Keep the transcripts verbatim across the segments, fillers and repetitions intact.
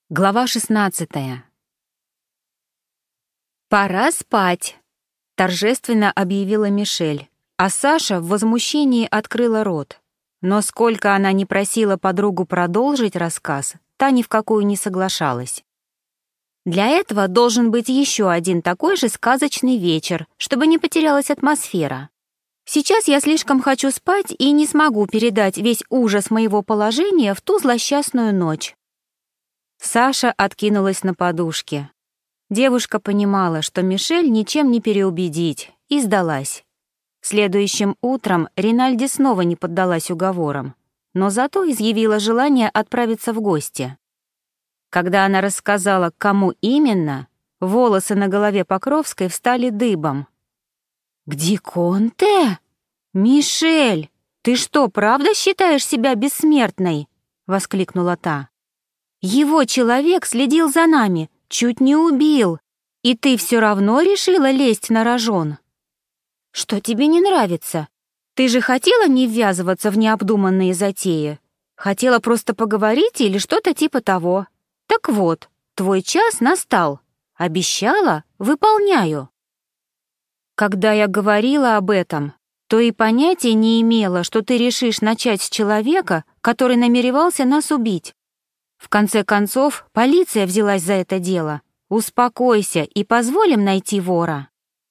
Глава шестнадцатая. «Пора спать», — торжественно объявила Мишель, а Саша в возмущении открыла рот. Но сколько она ни просила подругу продолжить рассказ, та ни в какую не соглашалась. «Для этого должен быть еще один такой же сказочный вечер, чтобы не потерялась атмосфера. Сейчас я слишком хочу спать и не смогу передать весь ужас моего положения в ту злосчастную ночь». Саша откинулась на подушке. Девушка понимала, что Мишель ничем не переубедить, и сдалась. Следующим утром Ринальди снова не поддалась уговорам, но зато изъявила желание отправиться в гости. Когда она рассказала, кому именно, волосы на голове Покровской встали дыбом. «Где Конте? Мишель, ты что, правда считаешь себя бессмертной?» — воскликнула та. «Его человек следил за нами, чуть не убил, и ты все равно решила лезть на рожон. Что тебе не нравится? Ты же хотела не ввязываться в необдуманные затеи? Хотела просто поговорить или что-то типа того? Так вот, твой час настал. Обещала — выполняю». Когда я говорила об этом, то и понятия не имела, что ты решишь начать с человека, который намеревался нас убить. В конце концов, полиция взялась за это дело. Успокойся и позволим найти вора.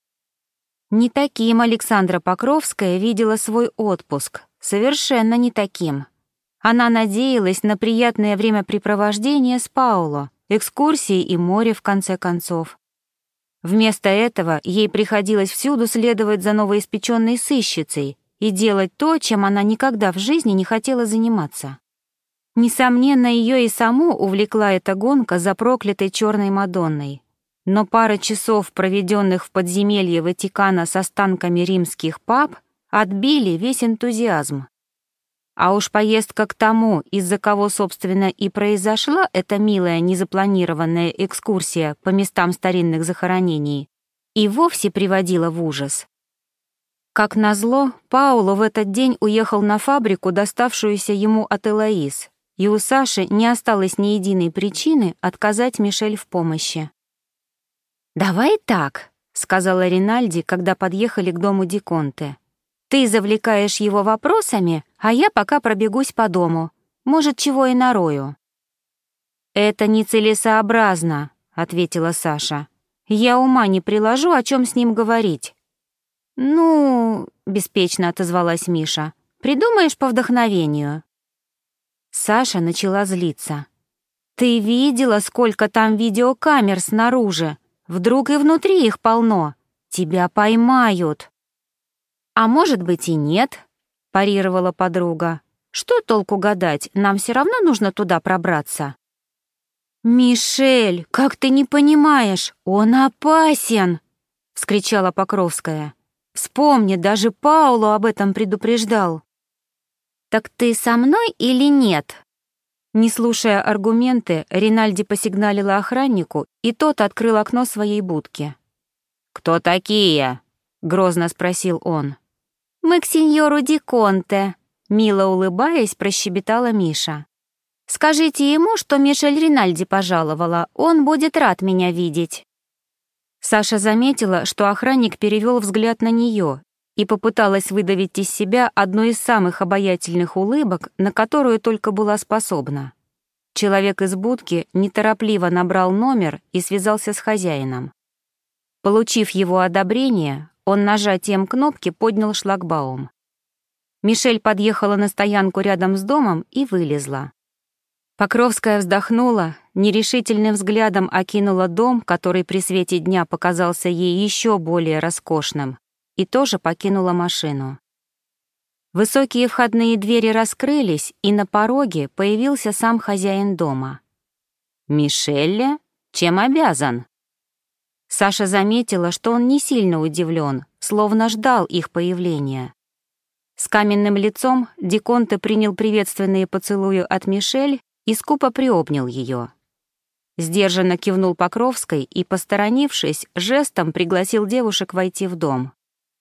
Не таким Александра Покровская видела свой отпуск. Совершенно не таким. Она надеялась на приятное времяпрепровождение с Пауло, экскурсии и море в конце концов. Вместо этого ей приходилось всюду следовать за новоиспеченной сыщицей и делать то, чем она никогда в жизни не хотела заниматься. Несомненно, ее и саму увлекла эта гонка за проклятой черной Мадонной. Но пара часов, проведенных в подземелье Ватикана с останками римских пап, отбили весь энтузиазм. А уж поездка к тому, из-за кого, собственно, и произошла эта милая незапланированная экскурсия по местам старинных захоронений, и вовсе приводила в ужас. Как назло, Пауло в этот день уехал на фабрику, доставшуюся ему от Элоиз, и у Саши не осталось ни единой причины отказать Мишель в помощи. «Давай так», — сказала Ринальди, когда подъехали к дому Ди Конте. «Ты завлекаешь его вопросами, а я пока пробегусь по дому. Может, чего и нарою». «Это нецелесообразно», — ответила Саша. «Я ума не приложу, о чем с ним говорить». «Ну», — беспечно отозвалась Миша, — «придумаешь по вдохновению». Саша начала злиться. «Ты видела, сколько там видеокамер снаружи? Вдруг и внутри их полно. Тебя поймают». «А может быть и нет», — парировала подруга. «Что толку гадать? Нам все равно нужно туда пробраться». «Мишель, как ты не понимаешь? Он опасен!» — вскричала Покровская. «Вспомни, даже Пауло об этом предупреждал». «Так ты со мной или нет?» Не слушая аргументы, Ринальди посигналила охраннику, и тот открыл окно своей будки. «Кто такие?» — грозно спросил он. «Мы к сеньору Ди Конте», — мило улыбаясь, прощебетала Миша. «Скажите ему, что Мишель Ринальди пожаловала, он будет рад меня видеть». Саша заметила, что охранник перевел взгляд на нее и попыталась выдавить из себя одну из самых обаятельных улыбок, на которую только была способна. Человек из будки неторопливо набрал номер и связался с хозяином. Получив его одобрение, он нажатием кнопки поднял шлагбаум. Мишель подъехала на стоянку рядом с домом и вылезла. Покровская вздохнула, нерешительным взглядом окинула дом, который при свете дня показался ей еще более роскошным, и тоже покинула машину. Высокие входные двери раскрылись, и на пороге появился сам хозяин дома. «Мишель, чем обязан?» Саша заметила, что он не сильно удивлен, словно ждал их появления. С каменным лицом Ди Конте принял приветственные поцелуи от Мишель и скупо приобнял ее. Сдержанно кивнул Покровской и, посторонившись, жестом пригласил девушек войти в дом.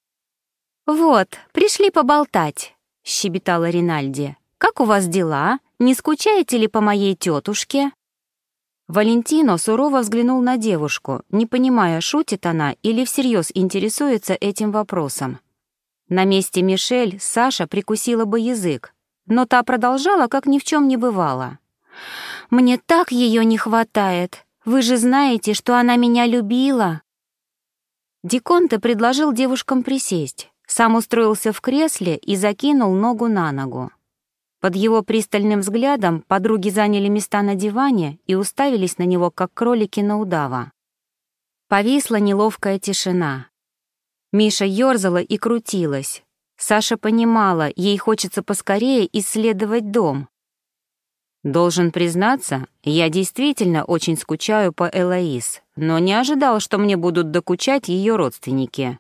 «Вот, пришли поболтать», — щебетала Ринальди. «Как у вас дела? Не скучаете ли по моей тетушке?» Валентино сурово взглянул на девушку, не понимая, шутит она или всерьез интересуется этим вопросом. На месте Мишель Саша прикусила бы язык, но та продолжала, как ни в чем не бывало. «Мне так ее не хватает. Вы же знаете, что она меня любила». Диконте предложил девушкам присесть, сам устроился в кресле и закинул ногу на ногу. Под его пристальным взглядом подруги заняли места на диване и уставились на него, как кролики на удава. Повисла неловкая тишина. Миша ёрзала и крутилась. Саша понимала, ей хочется поскорее исследовать дом. «Должен признаться, я действительно очень скучаю по Элоиз, но не ожидал, что мне будут докучать ее родственники».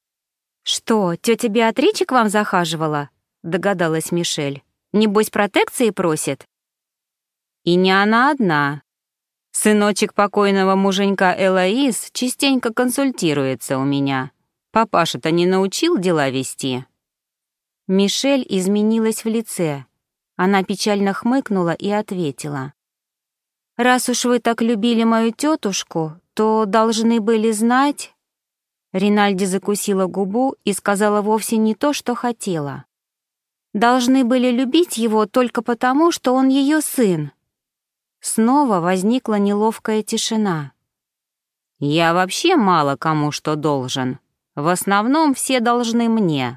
«Что, тетя Беатрича к вам захаживала?» — догадалась Мишель. «Небось, протекции просит?» «И не она одна. Сыночек покойного муженька Элоиз частенько консультируется у меня. Папаша-то не научил дела вести». Мишель изменилась в лице. Она печально хмыкнула и ответила. «Раз уж вы так любили мою тетушку, то должны были знать...» Ринальди закусила губу и сказала вовсе не то, что хотела. «Должны были любить его только потому, что он ее сын». Снова возникла неловкая тишина. «Я вообще мало кому что должен. В основном все должны мне».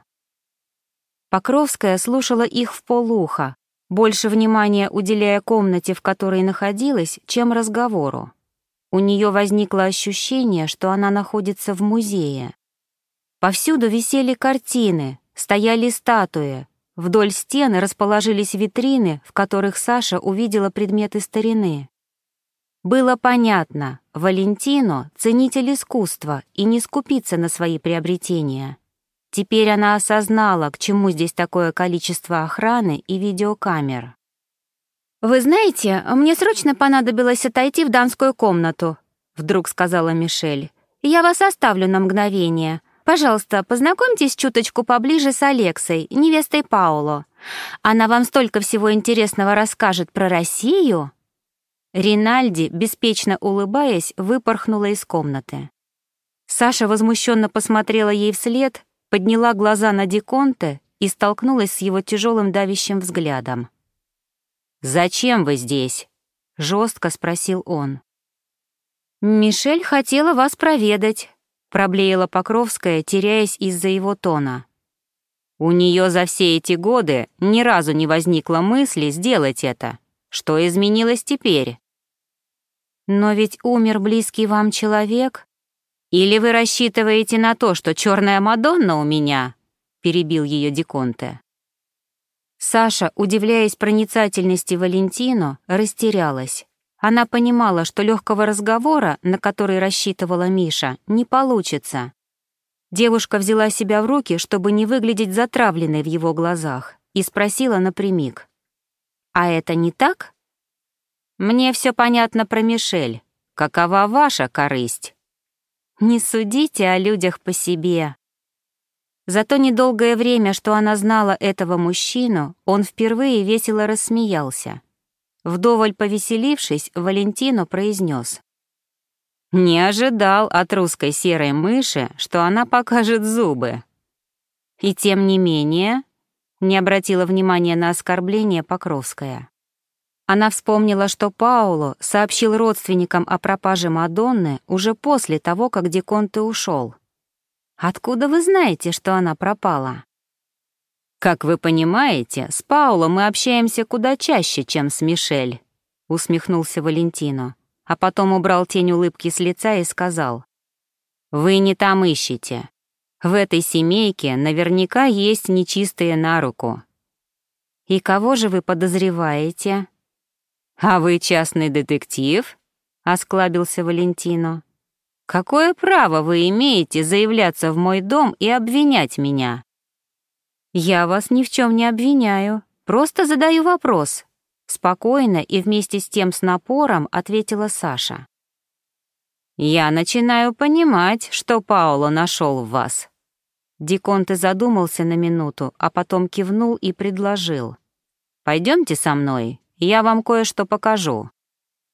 Покровская слушала их вполуха, больше внимания уделяя комнате, в которой находилась, чем разговору. У нее возникло ощущение, что она находится в музее. Повсюду висели картины, стояли статуи, вдоль стен расположились витрины, в которых Саша увидела предметы старины. Было понятно, Валентино — ценитель искусства и не скупится на свои приобретения. Теперь она осознала, к чему здесь такое количество охраны и видеокамер. «Вы знаете, мне срочно понадобилось отойти в дамскую комнату», — вдруг сказала Мишель. «Я вас оставлю на мгновение. Пожалуйста, познакомьтесь чуточку поближе с Алексой, невестой Пауло. Она вам столько всего интересного расскажет про Россию». Ринальди, беспечно улыбаясь, выпорхнула из комнаты. Саша возмущенно посмотрела ей вслед, подняла глаза на Диконте и столкнулась с его тяжелым давящим взглядом. «Зачем вы здесь?» — жестко спросил он. «Мишель хотела вас проведать», — проблеяла Покровская, теряясь из-за его тона. «У нее за все эти годы ни разу не возникло мысли сделать это. Что изменилось теперь?» «Но ведь умер близкий вам человек. Или вы рассчитываете на то, что черная Мадонна у меня?» — перебил ее Диконте. Саша, удивляясь проницательности Валентино, растерялась. Она понимала, что легкого разговора, на который рассчитывала Миша, не получится. Девушка взяла себя в руки, чтобы не выглядеть затравленной в его глазах, и спросила напрямик. «А это не так?» «Мне все понятно про Мишель. Какова ваша корысть?» «Не судите о людях по себе». За то недолгое время, что она знала этого мужчину, он впервые весело рассмеялся. Вдоволь повеселившись, Валентино произнес: «Не ожидал от русской серой мыши, что она покажет зубы». И тем не менее, не обратила внимания на оскорбление Покровская. Она вспомнила, что Пауло сообщил родственникам о пропаже Мадонны уже после того, как Диконте ушел. «Откуда вы знаете, что она пропала?» «Как вы понимаете, с Пауло мы общаемся куда чаще, чем с Мишель», — усмехнулся Валентино, а потом убрал тень улыбки с лица и сказал: «Вы не там ищете. В этой семейке наверняка есть нечистые на руку». «И кого же вы подозреваете?» «А вы частный детектив?» — осклабился Валентино. «Какое право вы имеете заявляться в мой дом и обвинять меня?» «Я вас ни в чем не обвиняю, просто задаю вопрос», — спокойно и вместе с тем с напором ответила Саша. «Я начинаю понимать, что Пауло нашел в вас». Диконте задумался на минуту, а потом кивнул и предложил: «Пойдемте со мной, я вам кое-что покажу».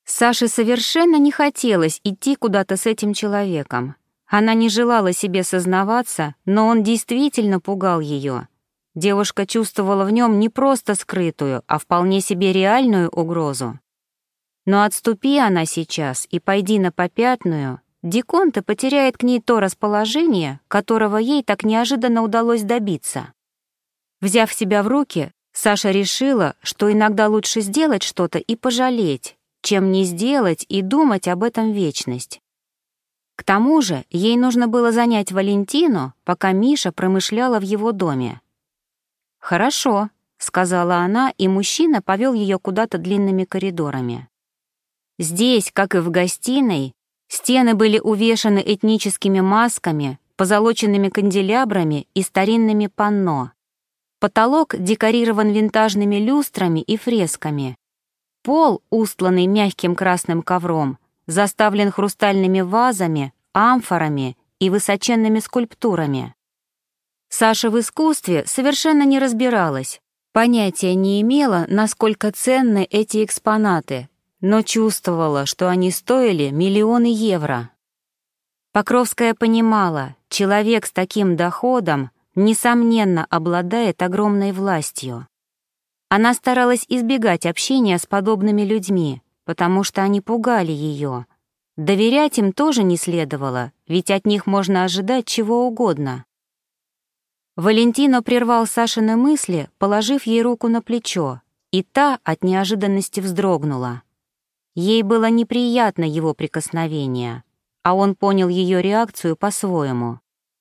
Саше совершенно не хотелось идти куда-то с этим человеком. Она не желала себе сознаваться, но он действительно пугал ее. Девушка чувствовала в нем не просто скрытую, а вполне себе реальную угрозу. Но отступи она сейчас и пойди на попятную, Диконте потеряет к ней то расположение, которого ей так неожиданно удалось добиться. Взяв себя в руки, Саша решила, что иногда лучше сделать что-то и пожалеть, чем не сделать и думать об этом вечность. К тому же ей нужно было занять Валентину, пока Миша промышляла в его доме. «Хорошо», — сказала она, и мужчина повел ее куда-то длинными коридорами. Здесь, как и в гостиной, стены были увешаны этническими масками, позолоченными канделябрами и старинными панно. Потолок декорирован винтажными люстрами и фресками. Пол, устланный мягким красным ковром, заставлен хрустальными вазами, амфорами и высоченными скульптурами. Саша в искусстве совершенно не разбиралась, понятия не имела, насколько ценны эти экспонаты, но чувствовала, что они стоили миллионы евро. Покровская понимала, человек с таким доходом, несомненно, обладает огромной властью. Она старалась избегать общения с подобными людьми, потому что они пугали ее. Доверять им тоже не следовало, ведь от них можно ожидать чего угодно. Валентино прервал Сашины мысли, положив ей руку на плечо, и та от неожиданности вздрогнула. Ей было неприятно его прикосновение, а он понял ее реакцию по-своему.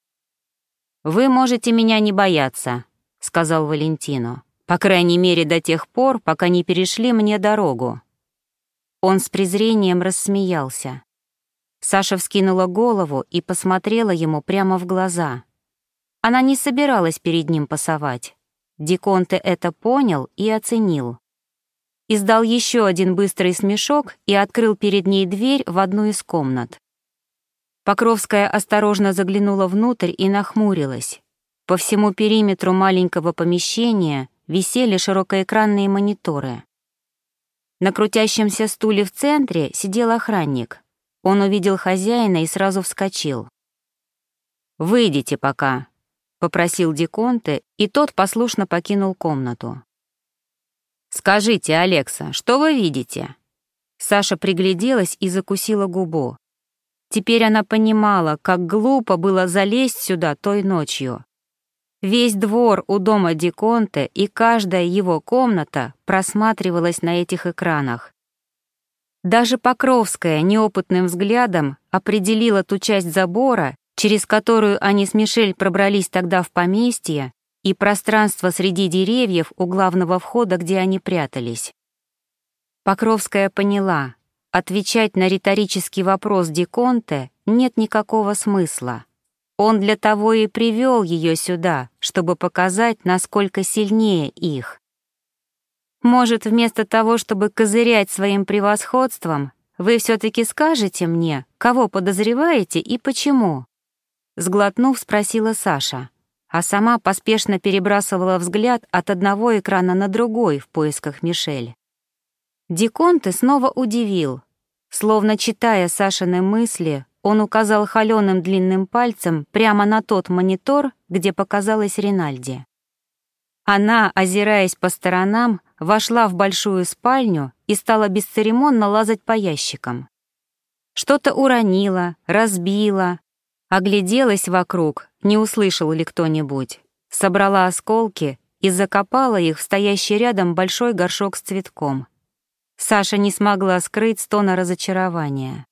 «Вы можете меня не бояться», — сказал Валентино, «по крайней мере до тех пор, пока не перешли мне дорогу». Он с презрением рассмеялся. Саша вскинула голову и посмотрела ему прямо в глаза. Она не собиралась перед ним пасовать. Диконте это понял и оценил. Издал еще один быстрый смешок и открыл перед ней дверь в одну из комнат. Покровская осторожно заглянула внутрь и нахмурилась. По всему периметру маленького помещения висели широкоэкранные мониторы. На крутящемся стуле в центре сидел охранник. Он увидел хозяина и сразу вскочил. «Выйдите пока», — попросил Диконте, и тот послушно покинул комнату. «Скажите, Алекса, что вы видите?» Саша пригляделась и закусила губу. Теперь она понимала, как глупо было залезть сюда той ночью. Весь двор у дома Диконте и каждая его комната просматривалась на этих экранах. Даже Покровская неопытным взглядом определила ту часть забора, через которую они с Мишель пробрались тогда в поместье, и пространство среди деревьев у главного входа, где они прятались. Покровская поняла, отвечать на риторический вопрос Диконте нет никакого смысла. Он для того и привел ее сюда, чтобы показать, насколько сильнее их. Может, вместо того, чтобы козырять своим превосходством, вы все-таки скажете мне, кого подозреваете и почему?» Сглотнув, спросила Саша, а сама поспешно перебрасывала взгляд от одного экрана на другой в поисках Мишель. Диконте снова удивил. Словно читая Сашины мысли, он указал холёным длинным пальцем прямо на тот монитор, где показалась Ринальди. Она, озираясь по сторонам, вошла в большую спальню и стала бесцеремонно лазать по ящикам. Что-то уронила, разбила, огляделась вокруг, не услышал ли кто-нибудь, собрала осколки и закопала их в стоящий рядом большой горшок с цветком. Саша не смогла скрыть стона разочарования.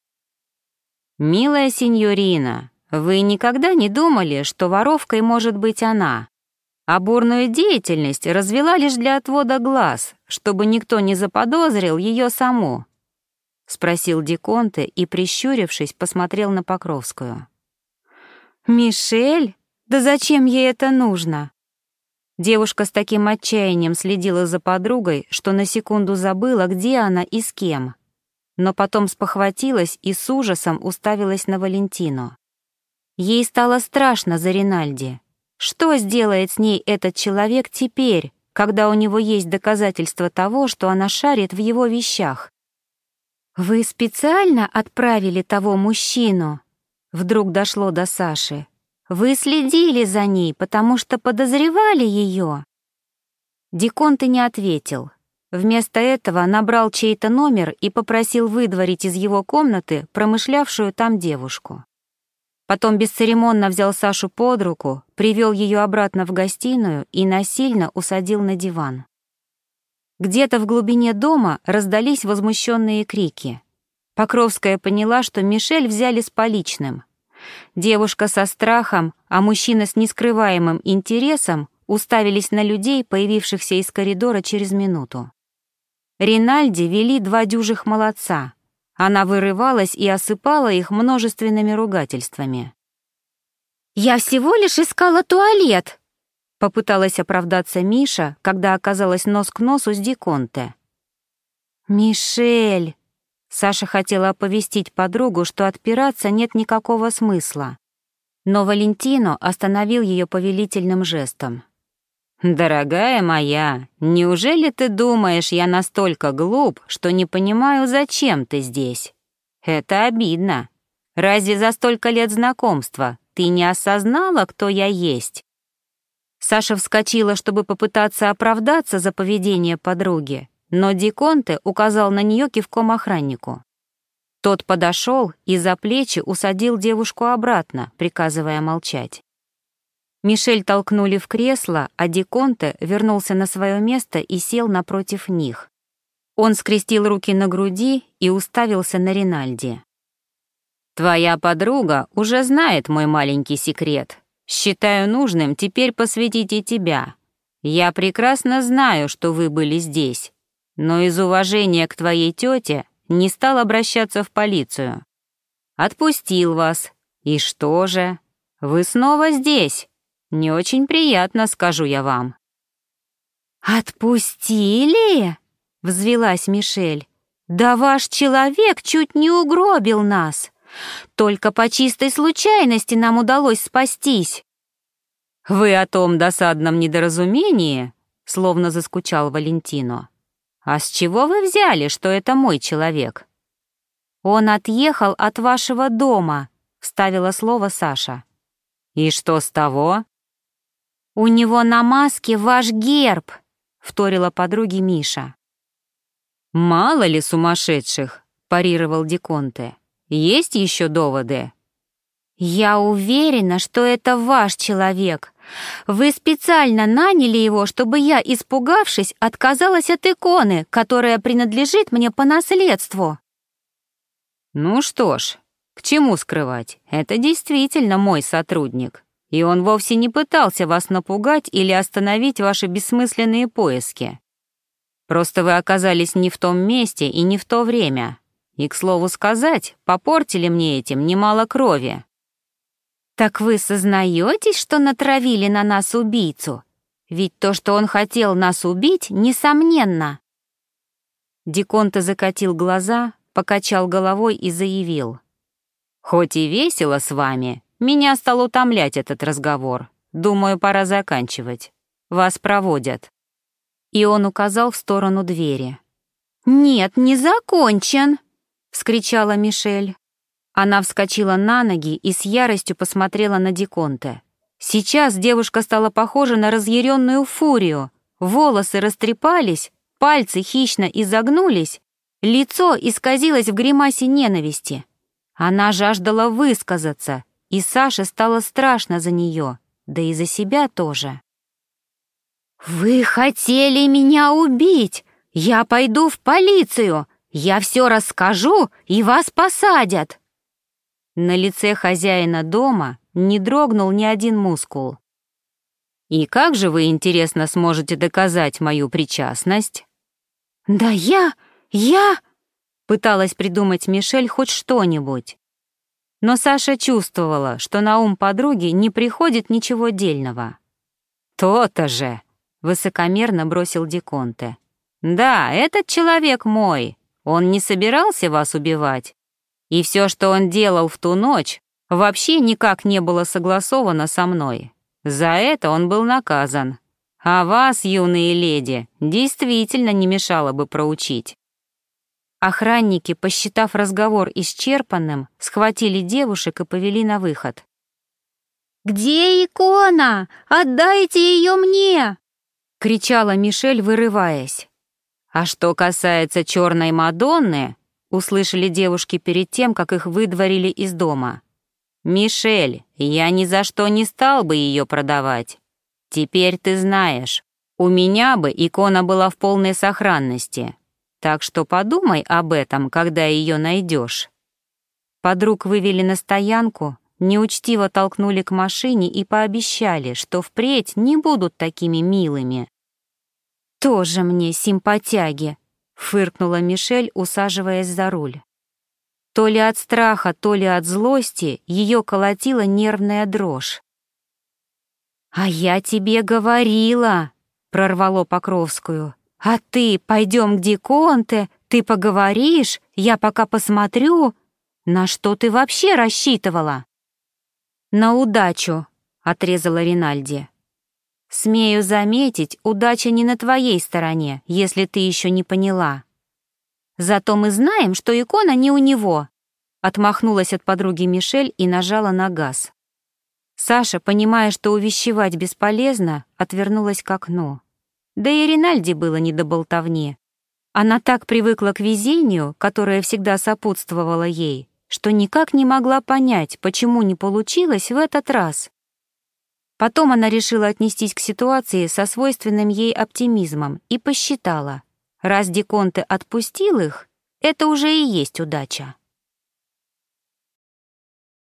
«Милая сеньорина, вы никогда не думали, что воровкой может быть она? А бурную деятельность развела лишь для отвода глаз, чтобы никто не заподозрил ее саму?» — спросил Диконте и, прищурившись, посмотрел на Покровскую. «Мишель? Да зачем ей это нужно?» Девушка с таким отчаянием следила за подругой, что на секунду забыла, где она и с кем. Но потом спохватилась и с ужасом уставилась на Валентину. Ей стало страшно за Ринальди. Что сделает с ней этот человек теперь, когда у него есть доказательства того, что она шарит в его вещах? «Вы специально отправили того мужчину?» Вдруг дошло до Саши. «Вы следили за ней, потому что подозревали ее?» Диконте не ответил. Вместо этого набрал чей-то номер и попросил выдворить из его комнаты промышлявшую там девушку. Потом бесцеремонно взял Сашу под руку, привел ее обратно в гостиную и насильно усадил на диван. Где-то в глубине дома раздались возмущенные крики. Покровская поняла, что Мишель взяли с поличным. Девушка со страхом, а мужчина с нескрываемым интересом уставились на людей, появившихся из коридора через минуту. Ринальди вели два дюжих молодца. Она вырывалась и осыпала их множественными ругательствами. «Я всего лишь искала туалет!» Попыталась оправдаться Миша, когда оказалась нос к носу с Диконте. «Мишель!» Саша хотела оповестить подругу, что отпираться нет никакого смысла. Но Валентино остановил ее повелительным жестом. «Дорогая моя, неужели ты думаешь, я настолько глуп, что не понимаю, зачем ты здесь? Это обидно. Разве за столько лет знакомства ты не осознала, кто я есть?» Саша вскочила, чтобы попытаться оправдаться за поведение подруги, но Диконте указал на нее кивком охраннику. Тот подошел и за плечи усадил девушку обратно, приказывая молчать. Мишель толкнули в кресло, а Диконте вернулся на свое место и сел напротив них. Он скрестил руки на груди и уставился на Ринальди. «Твоя подруга уже знает мой маленький секрет. Считаю нужным теперь посвятить и тебя. Я прекрасно знаю, что вы были здесь, но из уважения к твоей тете не стал обращаться в полицию. Отпустил вас. И что же? Вы снова здесь. Не очень приятно, скажу я вам». «Отпустили?» — взвилась Мишель. «Да ваш человек чуть не угробил нас. Только по чистой случайности нам удалось спастись». «Вы о том досадном недоразумении?» — словно заскучал Валентино. «А с чего вы взяли, что это мой человек?» «Он отъехал от вашего дома», — вставила слово Саша. «И что с того?» «У него на маске ваш герб», — вторила подруге Миша. «Мало ли сумасшедших», — парировал Диконте. «Есть еще доводы?» «Я уверена, что это ваш человек. Вы специально наняли его, чтобы я, испугавшись, отказалась от иконы, которая принадлежит мне по наследству». «Ну что ж, к чему скрывать? Это действительно мой сотрудник, и он вовсе не пытался вас напугать или остановить ваши бессмысленные поиски. Просто вы оказались не в том месте и не в то время. И, к слову сказать, попортили мне этим немало крови». «Так вы сознаетесь, что натравили на нас убийцу? Ведь то, что он хотел нас убить, несомненно». Диконте закатил глаза, покачал головой и заявил. «Хоть и весело с вами, меня стал утомлять этот разговор. Думаю, пора заканчивать. Вас проводят». И он указал в сторону двери. «Нет, не закончен!» — вскричала Мишель. Она вскочила на ноги и с яростью посмотрела на Диконте. Сейчас девушка стала похожа на разъяренную фурию. Волосы растрепались, пальцы хищно изогнулись, лицо исказилось в гримасе ненависти. Она жаждала высказаться, и Саше стало страшно за нее, да и за себя тоже. «Вы хотели меня убить! Я пойду в полицию! Я все расскажу, и вас посадят!» На лице хозяина дома не дрогнул ни один мускул. «И как же вы, интересно, сможете доказать мою причастность?» «Да я... я...» — пыталась придумать Мишель хоть что-нибудь. Но Саша чувствовала, что на ум подруги не приходит ничего дельного. «То-то же!» — высокомерно бросил Диконте. «Да, этот человек мой. Он не собирался вас убивать. И все, что он делал в ту ночь, вообще никак не было согласовано со мной. За это он был наказан. А вас, юные леди, действительно не мешало бы проучить». Охранники, посчитав разговор исчерпанным, схватили девушек и повели на выход. «Где икона? Отдайте ее мне!» — кричала Мишель, вырываясь. «А что касается черной Мадонны», — услышали девушки перед тем, как их выдворили из дома. «Мишель, я ни за что не стал бы ее продавать. Теперь ты знаешь, у меня бы икона была в полной сохранности, так что подумай об этом, когда ее найдешь». Подруг вывели на стоянку, неучтиво толкнули к машине и пообещали, что впредь не будут такими милыми. «Тоже мне симпатяги», — фыркнула Мишель, усаживаясь за руль. То ли от страха, то ли от злости ее колотила нервная дрожь. «А я тебе говорила», — прорвало Покровскую. «А ты пойдем к Диконте, ты поговоришь, я пока посмотрю. На что ты вообще рассчитывала?» «На удачу», — отрезала Ринальди. «Смею заметить, удача не на твоей стороне, если ты еще не поняла. Зато мы знаем, что икона не у него», — отмахнулась от подруги Мишель и нажала на газ. Саша, понимая, что увещевать бесполезно, отвернулась к окну. Да и Ринальди было не до болтовни. Она так привыкла к везению, которое всегда сопутствовало ей, что никак не могла понять, почему не получилось в этот раз. Потом она решила отнестись к ситуации со свойственным ей оптимизмом и посчитала, раз Диконте отпустил их, это уже и есть удача.